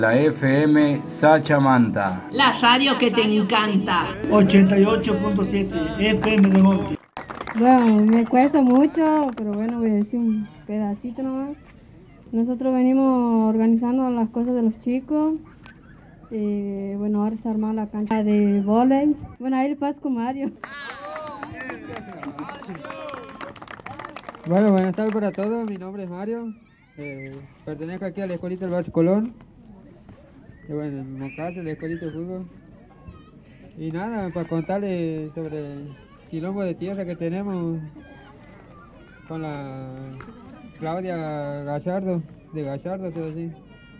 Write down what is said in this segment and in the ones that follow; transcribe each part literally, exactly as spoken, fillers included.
La F M Sachamanta. La radio que te encanta. ochenta y ocho punto siete F M de Monte. Bueno, me cuesta mucho, pero bueno, voy a decir un pedacito nomás. Nosotros venimos organizando las cosas de los chicos. Eh, bueno, ahora se ha armado la cancha de vóley. Bueno, ahí le paso con Mario. Bueno, buenas tardes para todos. Mi nombre es Mario. Eh, pertenezco aquí a la escuelita del Barrio Colón. Y bueno, en Mocase, la escuelita de fútbol. Y nada, para contarles sobre el quilombo de tierra que tenemos con la Claudia Gallardo, de Gallardo, todo así.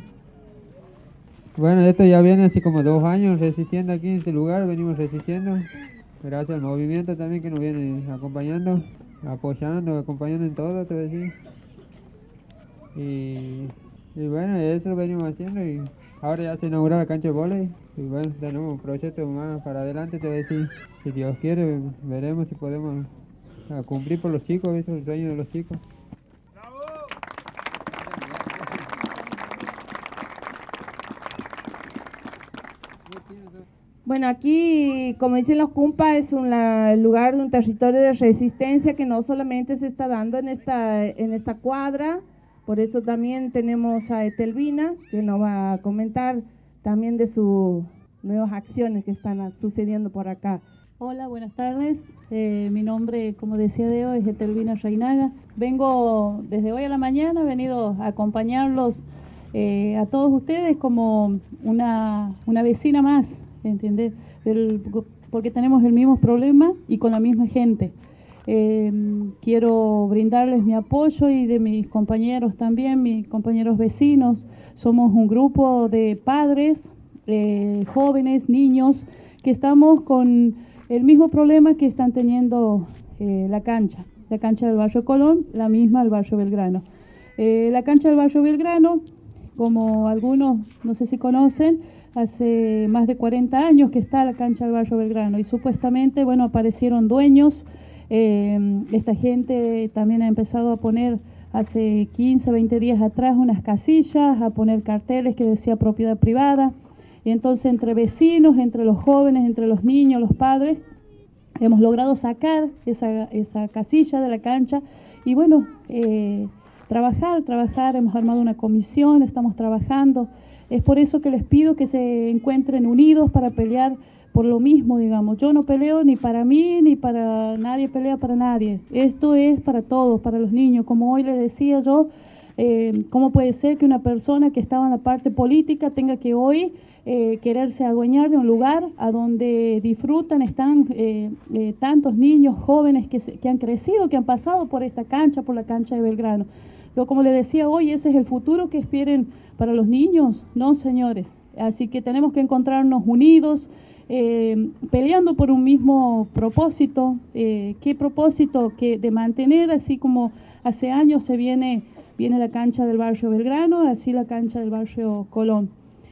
Bueno, esto ya viene así como dos años resistiendo aquí en este lugar, venimos resistiendo. Gracias al movimiento también que nos viene acompañando, apoyando, acompañando en todo, todo así. Y, y bueno, eso lo venimos haciendo y ahora ya se inauguró la cancha de vóley. Y bueno, tenemos un proyecto más para adelante, te voy a decir, si Dios quiere, veremos si podemos cumplir por los chicos, eso es el sueño de los chicos. Bueno, aquí, como dicen los cumpas, es un la, lugar, un territorio de resistencia que no solamente se está dando en esta, en esta cuadra, por eso también tenemos a Etelvina, que nos va a comentar también de sus nuevas acciones que están sucediendo por acá. Hola, buenas tardes. Eh, mi nombre, como decía Deo, es Etelvina Reinaga. Vengo desde hoy a la mañana, he venido a acompañarlos eh, a todos ustedes como una, una vecina más, ¿entiendes? Del, porque tenemos el mismo problema y con la misma gente. Eh, quiero brindarles mi apoyo y de mis compañeros también, mis compañeros vecinos. Somos un grupo de padres, eh, jóvenes, niños, que estamos con el mismo problema que están teniendo eh, la cancha, la cancha del Barrio Colón, la misma del Barrio Belgrano. Eh, la cancha del Barrio Belgrano, como algunos, no sé si conocen, hace más de cuarenta años que está la cancha del Barrio Belgrano y supuestamente, bueno, aparecieron dueños. Eh, esta gente también ha empezado a poner hace quince, veinte días atrás unas casillas, a poner carteles que decía propiedad privada. Y entonces entre vecinos, entre los jóvenes, entre los niños, los padres, hemos logrado sacar esa, esa casilla de la cancha y bueno, eh, trabajar, trabajar, hemos armado una comisión, estamos trabajando. Es por eso que les pido que se encuentren unidos para pelear por lo mismo, digamos. Yo no peleo ni para mí, ni para nadie pelea para nadie. Esto es para todos, para los niños. Como hoy les decía yo, eh, ¿cómo puede ser que una persona que estaba en la parte política tenga que hoy eh, quererse adueñar de un lugar a donde disfrutan, están eh, eh, tantos niños jóvenes que, se, que han crecido, que han pasado por esta cancha, por la cancha de Belgrano? Yo, como les decía hoy, ese es el futuro que esperen para los niños, no, señores. Así que tenemos que encontrarnos unidos, Eh, peleando por un mismo propósito. Eh, ¿Qué propósito? Que de mantener, así como hace años se viene, viene la cancha del Barrio Belgrano, así la cancha del Barrio Colón.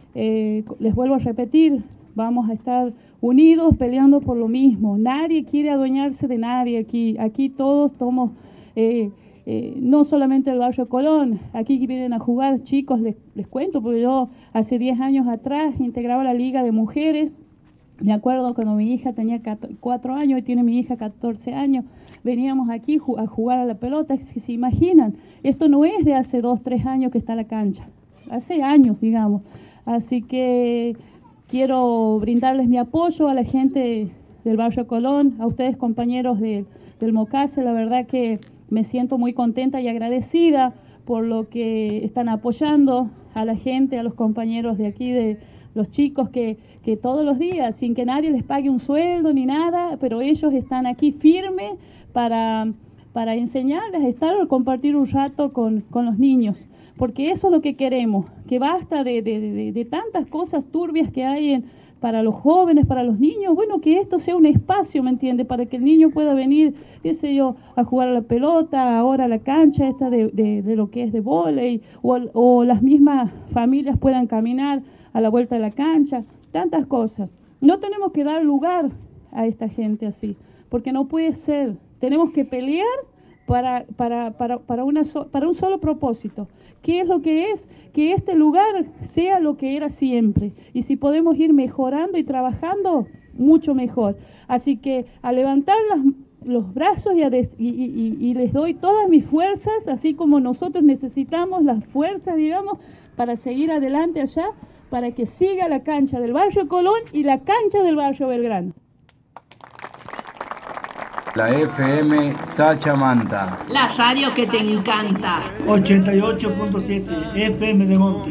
Eh, les vuelvo a repetir, vamos a estar unidos peleando por lo mismo. Nadie quiere adueñarse de nadie aquí. Aquí todos somos, eh, eh, no solamente el Barrio Colón, aquí vienen a jugar chicos, les, les cuento, porque yo hace diez años atrás integraba la Liga de Mujeres. Me acuerdo cuando mi hija tenía cuatro años y tiene mi hija catorce años, veníamos aquí a jugar a la pelota. Si se imaginan, esto no es de hace dos, tres años que está la cancha, hace años, digamos. Así que quiero brindarles mi apoyo a la gente del Barrio Colón, a ustedes compañeros de, del Mocase. La verdad que me siento muy contenta y agradecida por lo que están apoyando a la gente, a los compañeros de aquí, de los chicos que, que todos los días, sin que nadie les pague un sueldo ni nada, pero ellos están aquí firmes para, para enseñarles a estar o compartir un rato con, con los niños, porque eso es lo que queremos, que basta de, de, de, de tantas cosas turbias que hay en, para los jóvenes, para los niños. Bueno, que esto sea un espacio, ¿me entiende? Para que el niño pueda venir, qué sé yo, a jugar a la pelota, ahora a la cancha esta de, de, de lo que es de vóley, o, o las mismas familias puedan caminar a la vuelta de la cancha, tantas cosas. No tenemos que dar lugar a esta gente así, porque no puede ser. Tenemos que pelear para, para, para, para, una so, para un solo propósito. ¿Qué es lo que es? Que este lugar sea lo que era siempre. Y si podemos ir mejorando y trabajando, mucho mejor. Así que a levantar las, los brazos y, a des, y, y, y les doy todas mis fuerzas, así como nosotros necesitamos las fuerzas, digamos, para seguir adelante allá, para que siga la cancha del barrio Colón y la cancha del barrio Belgrano. La F M Sachamanta. La radio que te encanta. ochenta y ocho punto siete F M de Monte.